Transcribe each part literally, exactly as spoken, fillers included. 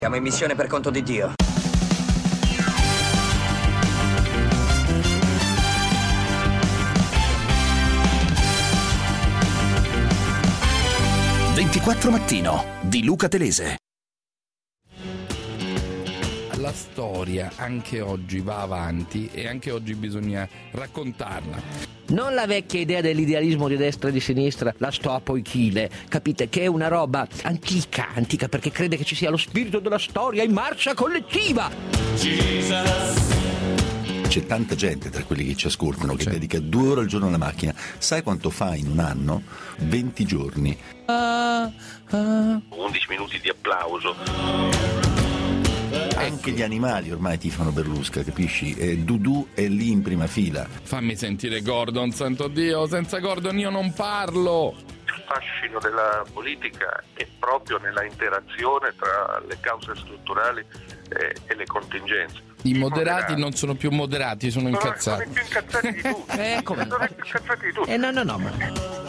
Siamo in missione per conto di Dio. ventiquattro Mattino di Luca Telese. La storia anche oggi va avanti e anche oggi bisogna raccontarla. Non la vecchia idea dell'idealismo di destra e di sinistra, la Stoa Chile, capite, che è una roba antica, antica perché crede che ci sia lo spirito della storia in marcia collettiva. Jesus. C'è tanta gente tra quelli che ci ascoltano che C'è. dedica due ore al giorno alla macchina. Sai quanto fa in un anno? venti giorni. Ah, ah. undici minuti di applauso. Anche gli animali ormai tifano Berlusca, capisci? E Dudu è lì in prima fila. Fammi sentire Gordon, santo Dio, senza Gordon io non parlo. Il fascino della politica è proprio nella interazione tra le cause strutturali e, e le contingenze. I moderati non sono più moderati, sono incazzati. Sono più incazzati di tutti. Eh, come no? Sono più incazzati di tutti. Eh, no, no, no, ma...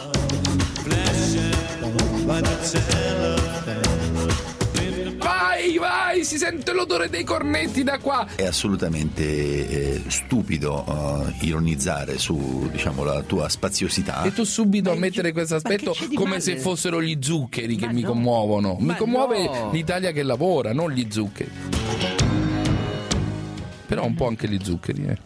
Vai, vai, si sente l'odore dei cornetti da qua. È assolutamente eh, stupido uh, ironizzare su, diciamo, la tua spaziosità. E tu subito Ma a mettere io- questo ma che aspetto c'è di come male? se fossero gli zuccheri che Ma mi no. commuovono. Mi Ma commuove no. l'Italia che lavora, non gli zuccheri. Però un po' anche gli zuccheri, eh.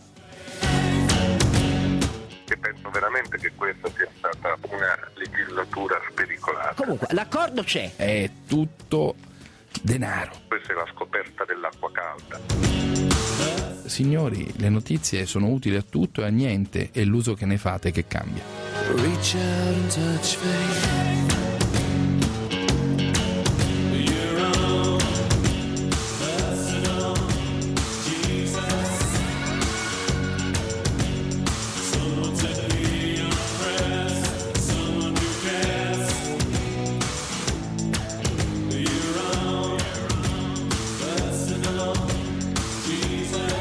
E penso veramente che questa sia stata una legislatura spericolata. Comunque, l'accordo c'è. È tutto denaro. Questa è la scoperta dell'acqua calda. Signori, le notizie sono utili a tutto e a niente, è l'uso che ne fate che cambia. Reach out and touch faith. Your own personal Jesus. Someone to hear your prayers, someone who cares. Your own personal Jesus.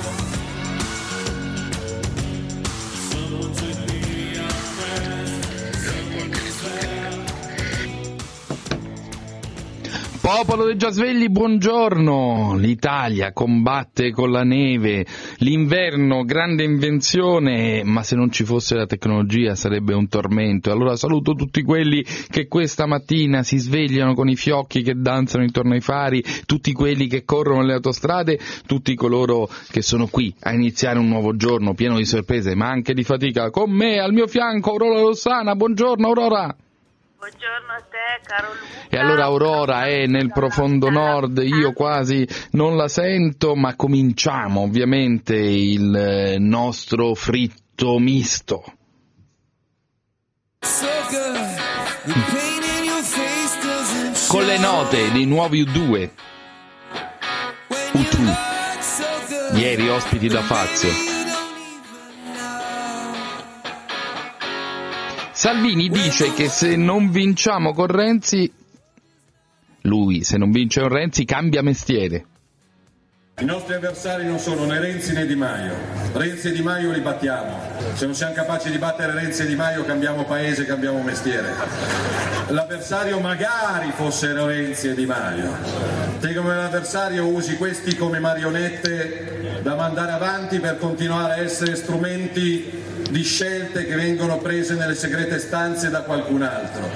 Someone to hear your prayers. Popolo dei già svegli, buongiorno! L'Italia combatte con la neve, l'inverno, grande invenzione, ma se non ci fosse la tecnologia sarebbe un tormento. Allora saluto tutti quelli che questa mattina si svegliano con i fiocchi che danzano intorno ai fari, tutti quelli che corrono le autostrade, tutti coloro che sono qui a iniziare un nuovo giorno pieno di sorprese, ma anche di fatica. Con me, al mio fianco, Aurora Rossana. Buongiorno, Aurora! Buongiorno a te, caro Luca. E allora Aurora è nel profondo nord, io quasi non la sento, ma cominciamo ovviamente il nostro fritto misto. Con le note dei nuovi U due, U due, ieri ospiti da Fazio. Salvini dice che se non vinciamo con Renzi, lui se non vince con Renzi cambia mestiere. I nostri avversari non sono né Renzi né Di Maio. Renzi e Di Maio li battiamo. Se non siamo capaci di battere Renzi e Di Maio cambiamo paese, cambiamo mestiere. L'avversario magari fosse Renzi e Di Maio. Te come l'avversario usi questi come marionette da mandare avanti per continuare a essere strumenti di scelte che vengono prese nelle segrete stanze da qualcun altro.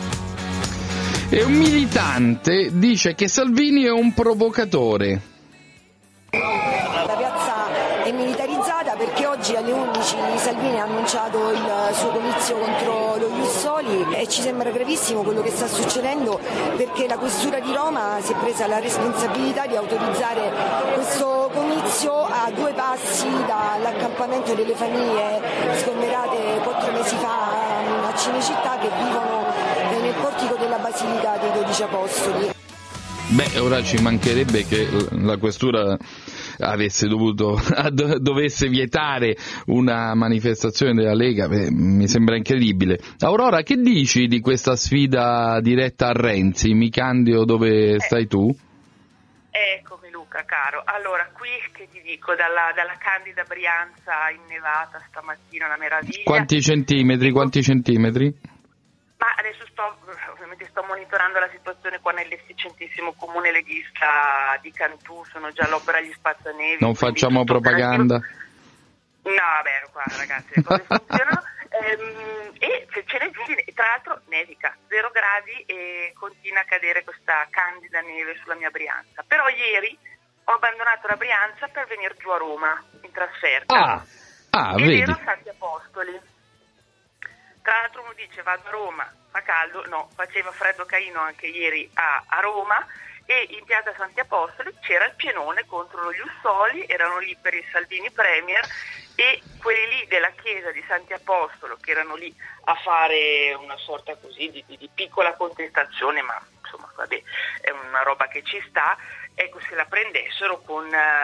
E un militante dice che Salvini è un provocatore. La piazza è militarizzata perché oggi alle undici Salvini ha annunciato il suo comizio contro lo Ius Soli e ci sembra gravissimo quello che sta succedendo perché la Questura di Roma si è presa la responsabilità di autorizzare questo comizio a due passi dall'accampamento delle famiglie sgomberate quattro mesi fa a Cinecittà che vivono nel portico della Basilica dei Dodici Apostoli. Beh, ora ci mancherebbe che la questura avesse dovuto dovesse vietare una manifestazione della Lega. Beh, mi sembra incredibile. Aurora, che dici di questa sfida diretta a Renzi? Mi candido dove eh, stai tu? Eccomi Luca, caro. Allora, qui che ti dico, dalla, dalla candida Brianza innevata stamattina, una meraviglia. Quanti centimetri, quanti centimetri? Ma adesso sto, ovviamente sto monitorando la situazione qua nell'efficientissimo comune leghista di Cantù, sono già all'opera gli spazzanevi. Non facciamo propaganda. No, vabbè, qua ragazzi le cose funzionano. Ehm, e se ce ne giù, tra l'altro nevica, zero gradi e continua a cadere questa candida neve sulla mia Brianza. Però ieri ho abbandonato la Brianza per venire giù a Roma in trasferta. Ah, ah ed vedi. ero a Santi Apostoli. Tra l'altro uno dice vado a Roma, fa caldo, no, faceva freddo caino anche ieri a, a Roma, e in piazza Santi Apostoli c'era il pienone contro lo Jussoli, erano lì per il Salvini Premier, e quelli lì della chiesa di Santi Apostolo che erano lì a fare una sorta così di, di, di piccola contestazione, ma insomma vabbè, è una roba che ci sta, ecco, se la prendessero con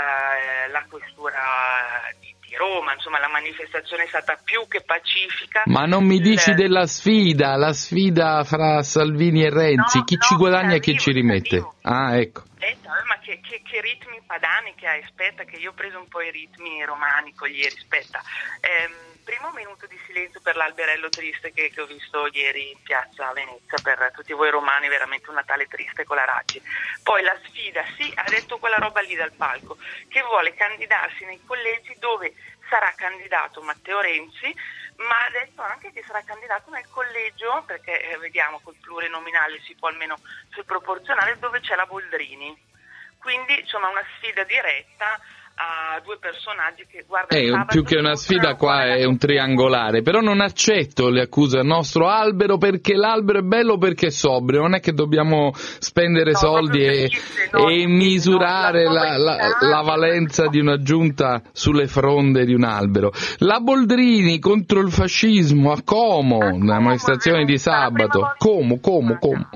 uh, la questura di, di Roma, insomma la manifestazione è stata più che pacifica. Ma non mi dici il... della sfida, la sfida fra Salvini e Renzi, no, chi no, ci guadagna e chi arrivo, ci rimette? arrivo. Ah, ecco. Eh, ma che, che, che ritmi padani che hai, aspetta che io ho preso un po' i ritmi romani con ieri, aspetta. Ehm, primo minuto di silenzio per l'alberello triste che, che ho visto ieri in piazza a Venezia, per tutti voi romani, veramente un Natale triste con la Raggi. Poi la sfida, sì, ha detto quella roba lì dal palco, che vuole candidarsi nei collegi dove sarà candidato Matteo Renzi, ma ha detto anche che sarà candidato nel collegio, perché eh, vediamo col plurinominale si può almeno sul proporzionale, dove c'è la Boldrini. Quindi insomma una sfida diretta a due personaggi che guarda Eh, più che una sfida qua è un triangolare, però non accetto le accuse al nostro albero, perché l'albero è bello, perché è sobrio, non è che dobbiamo spendere no, soldi e, no, e misurare no, la, la, la valenza di una giunta sulle fronde di un albero. La Boldrini contro il fascismo a Como, a una manifestazione di sabato. Como, Como, Como.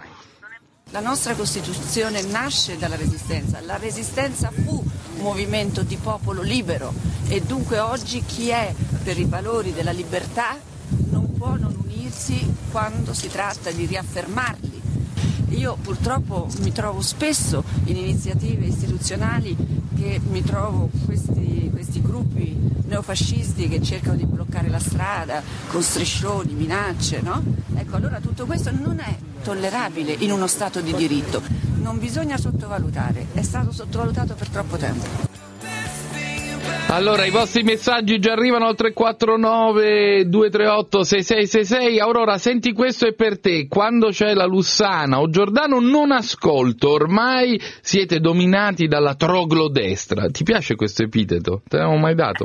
La nostra Costituzione nasce dalla Resistenza, la Resistenza fu un movimento di popolo libero e dunque oggi chi è per i valori della libertà non può non unirsi quando si tratta di riaffermarli. Io purtroppo mi trovo spesso in iniziative istituzionali che mi trovo questi, questi gruppi neofascisti che cercano di bloccare la strada con striscioni, minacce, no? Ecco, allora tutto questo non è tollerabile in uno Stato di diritto, non bisogna sottovalutare, è stato sottovalutato per troppo tempo. Allora, i vostri messaggi già arrivano al tre quattro nove due tre otto sei sei sei sei. Aurora, senti, questo è per te. Quando c'è la Lussana o Giordano non ascolto, ormai siete dominati dalla troglodestra. Ti piace questo epiteto? Te l'avevo mai dato?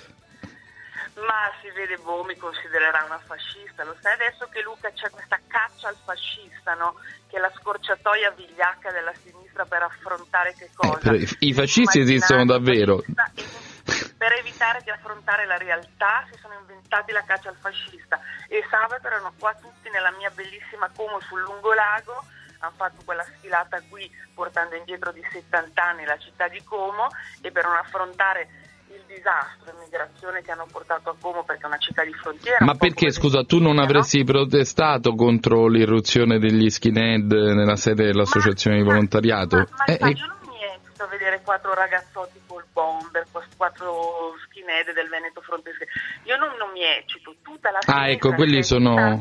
Ma si vede, boh, mi considererà una fascista, lo sai adesso che Luca c'è questa caccia al fascista, no? Che è la scorciatoia vigliacca della sinistra per affrontare che cosa? Eh, però i, i fascisti esistono davvero. Per evitare di affrontare la realtà si sono inventati la caccia al fascista, e sabato erano qua tutti nella mia bellissima Como sul lungolago, hanno fatto quella sfilata qui portando indietro di settanta anni la città di Como, e per non affrontare il disastro immigrazione che hanno portato a Como, perché è una città di frontiera. Ma perché, scusa, tu non avresti protestato contro l'irruzione degli skinhead nella sede dell'associazione ma, di volontariato? Ma, ma, eh, ma eh. io non mi esito a vedere quattro ragazzotti col bomber, quattro skinhead del Veneto Frontese. Io non, non mi eccito. Tutta la Ah, ecco, quelli sono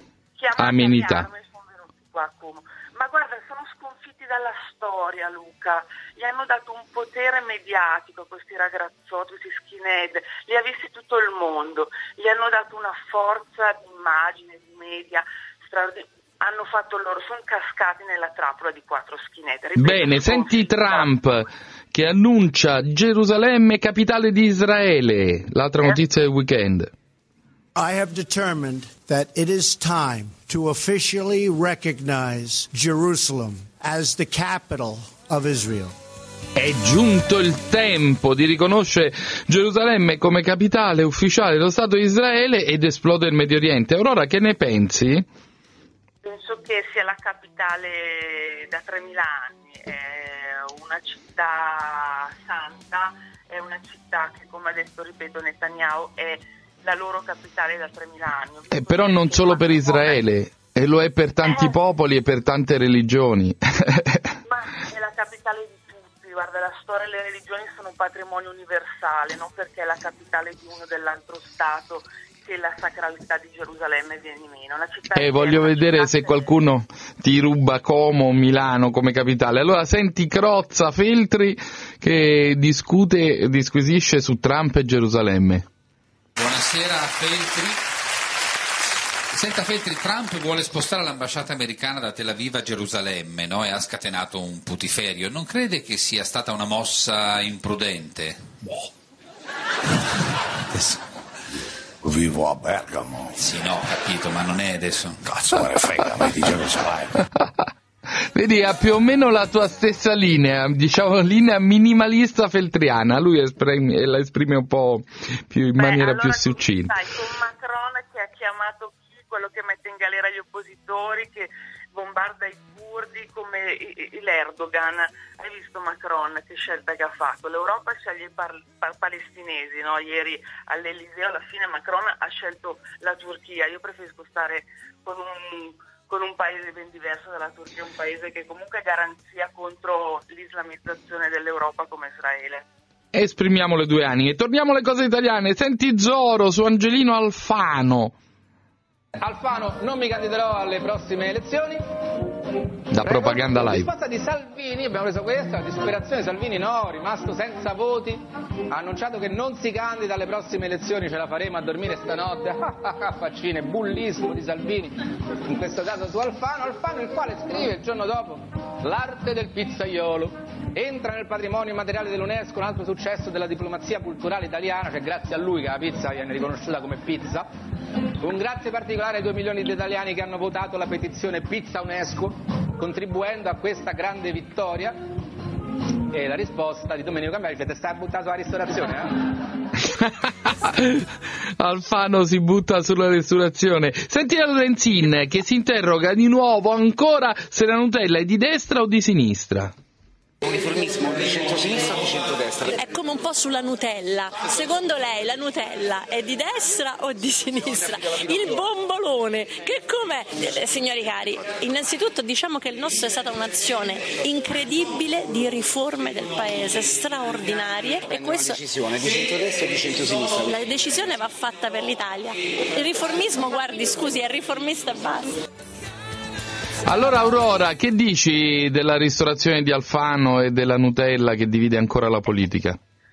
amenità. Sono venuti qua a Como. Ma guarda, sono sconfitti dalla storia, Luca. Gli hanno dato un potere mediatico a questi ragazzotti, questi skinhead. Li ha visti tutto il mondo. Gli hanno dato una forza di immagine, di media straordinaria. Hanno fatto loro, sono cascati nella trappola di quattro skinhead. Ripeto, Bene, senti Trump che annuncia Gerusalemme capitale di Israele. L'altra notizia del weekend. I have determined that it is time to officially recognize Jerusalem as the capital of Israel. È giunto il tempo di riconoscere Gerusalemme come capitale ufficiale dello Stato di Israele ed esplode il Medio Oriente. Aurora, che ne pensi? Penso che sia la capitale da tremila anni, è una città santa, è una città che, come ha detto, ripeto, Netanyahu, è la loro capitale da tremila anni. Eh, però non solo per Israele, e lo è per tanti eh. popoli e per tante religioni. Ma è la capitale di tutti, guarda, la storia e le religioni sono un patrimonio universale, non perché è la capitale di uno o dell'altro Stato che la sacralità di Gerusalemme viene meno. La città E eh, voglio vedere se qualcuno ti ruba Como o Milano come capitale. Allora senti Crozza Feltri che discute, disquisisce su Trump e Gerusalemme. Buonasera Feltri. Senta Feltri, Trump vuole spostare l'ambasciata americana da Tel Aviv a Gerusalemme, no? E ha scatenato un putiferio. Non crede che sia stata una mossa imprudente? Boh. Adesso vivo a Bergamo. Sì, no, ho capito, ma non è adesso. Cazzo me ne frega, mi di Gerusalemme. Vedi, ha più o meno la tua stessa linea, diciamo linea minimalista feltriana. Lui esprime, la esprime un po' più in Beh, maniera allora, più succinta. Sai, con Macron che ha chiamato chi, quello che mette in galera gli oppositori, che bombarda i curdi come l'Erdogan. Hai visto Macron che scelta che ha fatto? L'Europa sceglie i par- par- palestinesi, no? Ieri all'Eliseo alla fine Macron ha scelto la Turchia. Io preferisco stare con un, con un paese ben diverso dalla Turchia, un paese che comunque è garanzia contro l'islamizzazione dell'Europa come Israele. Esprimiamo le due anime. Torniamo alle cose italiane. Senti Zoro su Angelino Alfano. Alfano, non mi candiderò alle prossime elezioni. Da Prego. propaganda live. La risposta di Salvini, abbiamo preso questa, la disperazione. Salvini no, rimasto senza voti, ha annunciato che non si candida alle prossime elezioni, ce la faremo a dormire stanotte. Faccine, bullismo di Salvini, in questo caso su Alfano. Alfano il quale scrive il giorno dopo: l'arte del pizzaiolo entra nel patrimonio immateriale dell'UNESCO, un altro successo della diplomazia culturale italiana, cioè grazie a lui che la pizza viene riconosciuta come pizza. Un grazie particolare ai due milioni di italiani che hanno votato la petizione Pizza UNESCO, contribuendo a questa grande vittoria. E la risposta di Domenico Cambiari: ti stai buttato sulla ristorazione, eh? Alfano si butta sulla ristorazione. Senti la Lorenzin che si interroga di nuovo ancora se la Nutella è di destra o di sinistra. Uniformismo di centrosinistra o di centrodestra? È come un po' sulla Nutella. Secondo lei la Nutella è di destra o di sinistra? Il bombolone, che com'è? Eh, signori cari, innanzitutto diciamo che il nostro è stata un'azione incredibile di riforme del paese, straordinarie. E questo... Una decisione di centrodestra o di centrosinistra? La decisione va fatta per l'Italia. Il riformismo, guardi, scusi, è riformista e basta. Allora Aurora, che dici della ristorazione di Alfano e della Nutella che divide ancora la politica?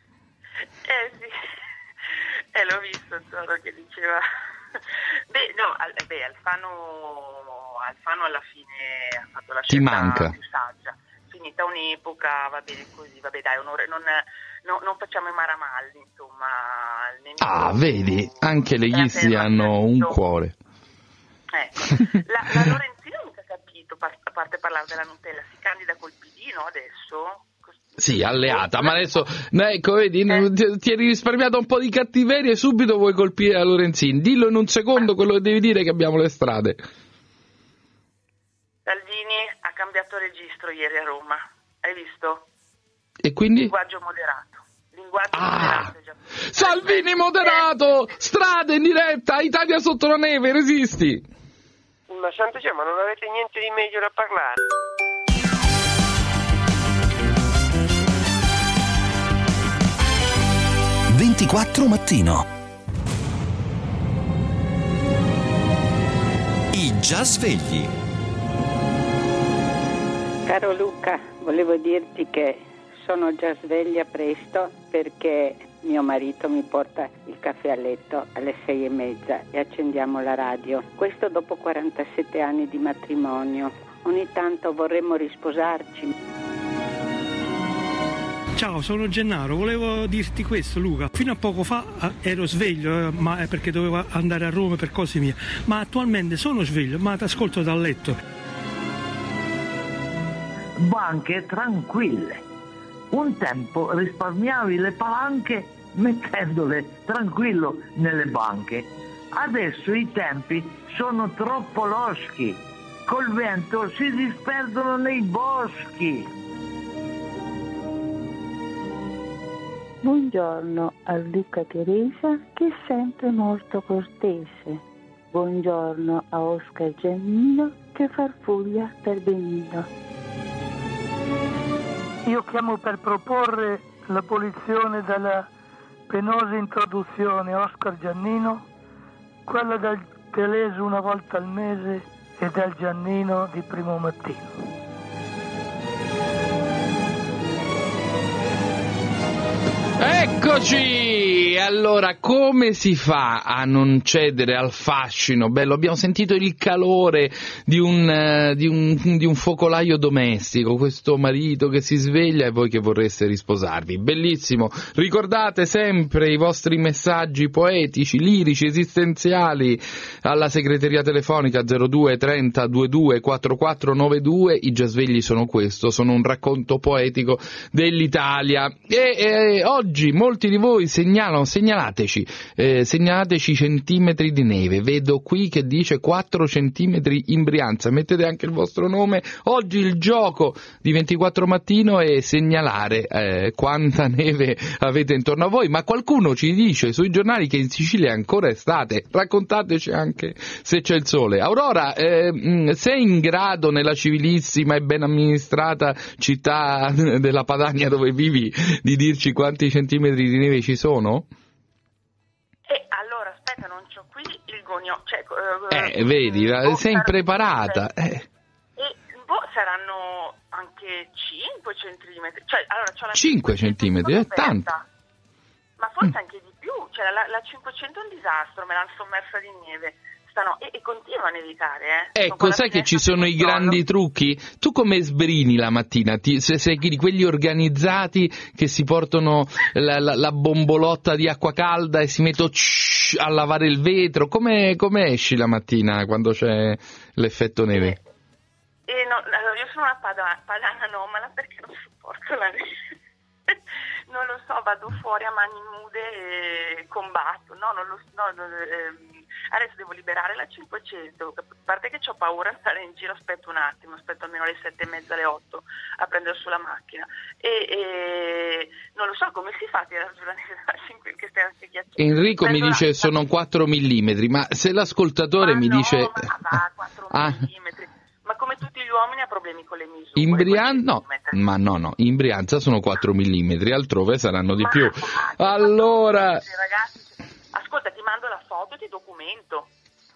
Eh sì, eh, l'ho visto Zoro che diceva. Beh, no, al, beh, Alfano, Alfano alla fine ha fatto la Ti scelta manca. più saggia. Finita un'epoca, va bene così, vabbè dai, onore, non, no, non facciamo i maramalli, insomma. Il nemico, Ah, vedi, anche le ghisti hanno un cuore. Eh, la, la Lorenzina non ha capito, a parte parlare della Nutella, si candida col P D, no, adesso? Sì, alleata, ma adesso, no, ecco, vedi, eh. ti, ti eri risparmiato un po' di cattiveria e subito vuoi colpire la Lorenzin. Dillo in un secondo quello che devi dire, che abbiamo le strade. Salvini ha cambiato registro ieri a Roma, hai visto? E quindi? Linguaggio moderato. Linguaggio ah, moderato già. Salvini moderato! Strade in diretta, Italia sotto la neve, resisti! Ma santo Dio, ma non avete niente di meglio da parlare? ventiquattro mattino. I già svegli. Caro Luca, volevo dirti che sono già sveglia presto perché mio marito mi porta il caffè a letto alle sei e mezza e accendiamo la radio. Questo dopo quarantasette anni di matrimonio. Ogni tanto vorremmo risposarci. Ciao, sono Gennaro, volevo dirti questo Luca. Fino a poco fa ero sveglio, eh, ma è perché dovevo andare a Roma per cose mie. Ma attualmente sono sveglio, ma ti ascolto dal letto. Banche tranquille. Un tempo risparmiavi le palanche mettendole tranquillo nelle banche. Adesso i tempi sono troppo loschi. Col vento si disperdono nei boschi. Buongiorno a Luca Teresa, che è sempre molto cortese. Buongiorno a Oscar Giannino, che farfuglia per Benino. Io chiamo per proporre l'abolizione della penosa introduzione Oscar Giannino quella del Teleso una volta al mese e del Giannino di Primo Mattino. Eccoci! Allora, come si fa a non cedere al fascino? Bello, abbiamo sentito il calore di un, uh, di un, di un focolaio domestico, questo marito che si sveglia e voi che vorreste risposarvi. Bellissimo! Ricordate sempre i vostri messaggi poetici, lirici, esistenziali alla segreteria telefonica zero due trenta ventidue quarantaquattro novantadue. I già svegli sono questo, sono un racconto poetico dell'Italia. E, e oggi molti di voi segnalano, segnalateci, eh, segnalateci i centimetri di neve. Vedo qui che dice quattro centimetri in Brianza. Mettete anche il vostro nome. Oggi il gioco di ventiquattro mattino è segnalare eh, quanta neve avete intorno a voi. Ma qualcuno ci dice sui giornali che in Sicilia è ancora estate. Raccontateci anche se c'è il sole. Aurora, eh, sei in grado nella civilissima e ben amministrata città della Padania dove vivi di dirci quanti centimetri di neve ci sono? E allora, aspetta, non c'ho qui il gonio, cioè, eh, eh, vedi, boh, sei impreparata. Eh. E boh, saranno anche cinque centimetri, cioè, allora, c'ho la cinque centimetri, è tanto. Ma forse mm. anche di più, cioè la, la cinquecento è un disastro, me l'hanno sommersa di neve. No, e, e continua a nevicare, eh. Ecco, sai che ci sono i grandi trucchi? Tu come sbrini la mattina? Ti, se sei di quelli organizzati che si portano la, la, la bombolotta di acqua calda e si mettono a lavare il vetro, come, come esci la mattina quando c'è l'effetto neve? Eh, eh, no, allora, io sono una padana, padana anomala perché non sopporto la neve. Non lo so, vado fuori a mani nude e combatto, no, non lo so, no, non, ehm, adesso devo liberare la cinquecento, a parte che ho paura di andare in giro, aspetto un attimo, aspetto almeno le sette e mezza, alle otto a prendere su la macchina e, e non lo so come si fa a tirare giù la neve da cinque, che stai anche ghiacciato. Enrico mi dice sono quattro millimetri, ma se l'ascoltatore ma mi no, dice... Ma va, quattro ah. millimetri. Ma come tutti gli uomini ha problemi con le misure. In Brianza, no, ma no, no, in Brianza sono quattro millimetri, altrove saranno di ma, più. Ma, allora... Ragazzi, ascolta, ti mando la foto e ti documento.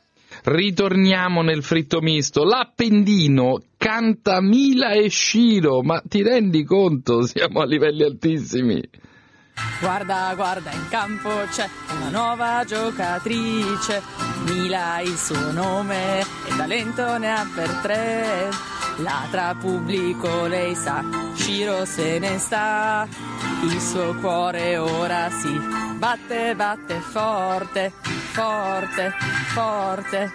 Ritorniamo nel fritto misto. L'Appendino canta Mila e Shiro, ma ti rendi conto? Siamo a livelli altissimi. Guarda, guarda, in campo c'è una nuova giocatrice, Mila il suo nome e talento ne ha per tre. Ladra pubblico, lei sa, Shiro se ne sta, il suo cuore ora si batte, batte forte, forte, forte,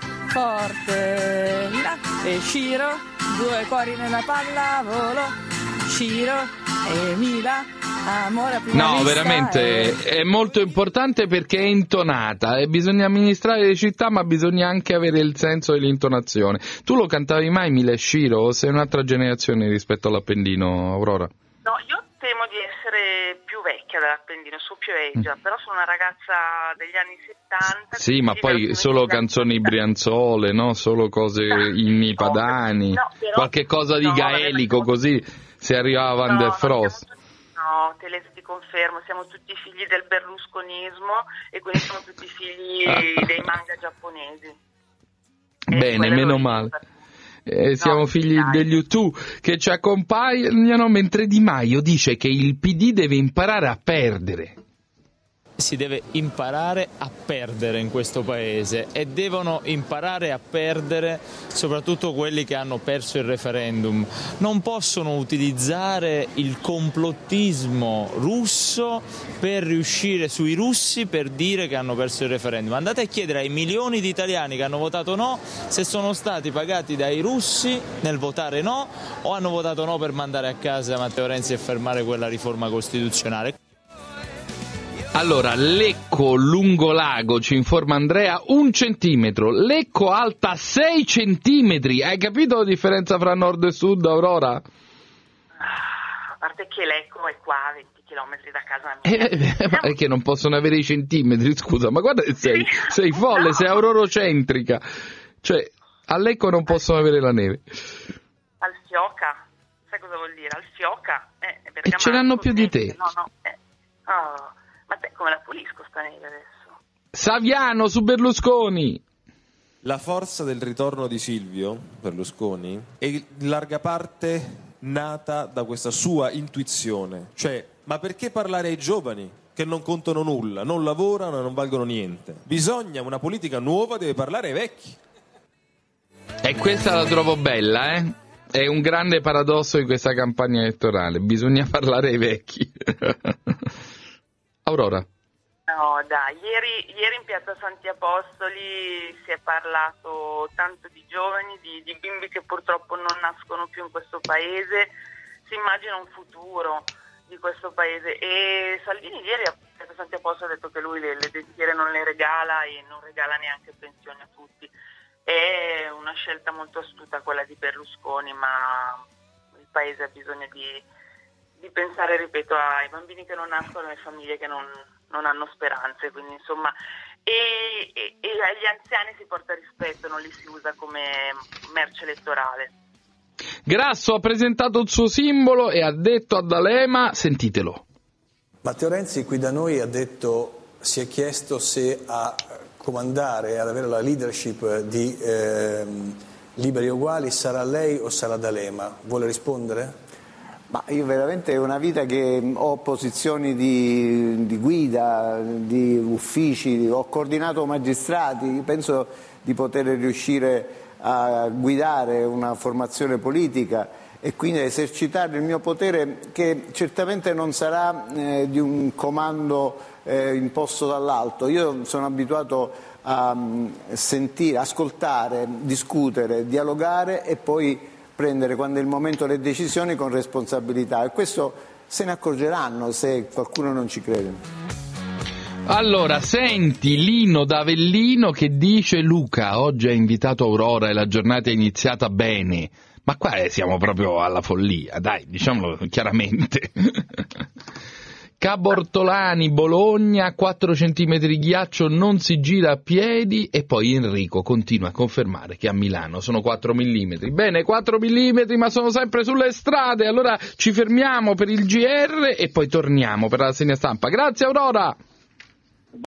forte. Mila e Shiro, due cuori nella pallavolo, Shiro e Mila. Amore, no, veramente è... è molto importante perché è intonata e bisogna amministrare le città, ma bisogna anche avere il senso dell'intonazione. Tu lo cantavi mai Mila e Shiro o sei un'altra generazione rispetto all'Appendino, Aurora? No, io temo di essere più vecchia dell'Appendino, su più eggia, mm. però sono una ragazza degli anni settanta. Sì, ma poi solo canzoni brianzole, no? Solo cose no, inni padani, no, però, qualche cosa di no, gaelico così, se arrivava Van der Frost. No, te le ti confermo, siamo tutti figli del berlusconismo e quindi siamo tutti figli dei manga giapponesi. E bene, meno male. Eh, siamo no, figli dai. degli U due che ci accompagnano, mentre Di Maio dice che il P D deve imparare a perdere. Si deve imparare a perdere in questo paese e devono imparare a perdere soprattutto quelli che hanno perso il referendum. Non possono utilizzare il complottismo russo per riuscire sui russi per dire che hanno perso il referendum. Andate a chiedere ai milioni di italiani che hanno votato no se sono stati pagati dai russi nel votare no o hanno votato no per mandare a casa Matteo Renzi e fermare quella riforma costituzionale. Allora, Lecco Lungolago, ci informa Andrea, un centimetro, Lecco alta sei centimetri, hai capito la differenza fra nord e sud, Aurora? A parte che Lecco è qua a venti chilometri da casa mia. Eh, ma è che non possono avere i centimetri, scusa, ma guarda che sei, sei folle, no. Sei aurorocentrica, cioè a Lecco non possono avere la neve. Al Fioca, sai cosa vuol dire? Al Fioca. Eh, e ce l'hanno più di te. No, no, eh. Oh. Ma te, come la pulisco sta neve adesso? Saviano su Berlusconi. La forza del ritorno di Silvio Berlusconi è in larga parte nata da questa sua intuizione, cioè, ma perché parlare ai giovani che non contano nulla, non lavorano e non valgono niente? Bisogna una politica nuova, deve parlare ai vecchi. E questa la trovo bella, eh? È un grande paradosso di questa campagna elettorale, bisogna parlare ai vecchi. Aurora. No, dai, ieri, ieri in piazza Santi Apostoli si è parlato tanto di giovani, di, di bimbi che purtroppo non nascono più in questo paese, si immagina un futuro di questo paese e Salvini ieri a piazza Santi Apostoli ha detto che lui le, le dentiere non le regala e non regala neanche pensioni a tutti. È una scelta molto astuta quella di Berlusconi, ma il paese ha bisogno di, di pensare, ripeto, ai bambini che non nascono e alle famiglie che non... non hanno speranze, quindi insomma, e, e, e agli anziani si porta rispetto, non li si usa come merce elettorale. Grasso ha presentato il suo simbolo e ha detto a D'Alema, sentitelo. Matteo Renzi qui da noi ha detto, si è chiesto se a comandare, ad avere la leadership di eh, Liberi e Uguali sarà lei o sarà D'Alema. Vuole rispondere? Ma io veramente è una vita che ho posizioni di, di guida, di uffici, ho coordinato magistrati, penso di poter riuscire a guidare una formazione politica e quindi a esercitare il mio potere che certamente non sarà eh, di un comando eh, imposto dall'alto. Io sono abituato a sentire, ascoltare, discutere, dialogare e poi prendere quando è il momento le decisioni con responsabilità e questo se ne accorgeranno se qualcuno non ci crede. Allora, senti Lino d'Avellino che dice Luca, oggi ha invitato Aurora e la giornata è iniziata bene, ma qua siamo proprio alla follia, dai, diciamolo chiaramente. Cabortolani, Bologna, quattro centimetri di ghiaccio, non si gira a piedi e poi Enrico continua a confermare che a Milano sono quattro millimetri. Bene, quattro millimetri ma sono sempre sulle strade, allora ci fermiamo per il G R e poi torniamo per la rassegna stampa. Grazie Aurora!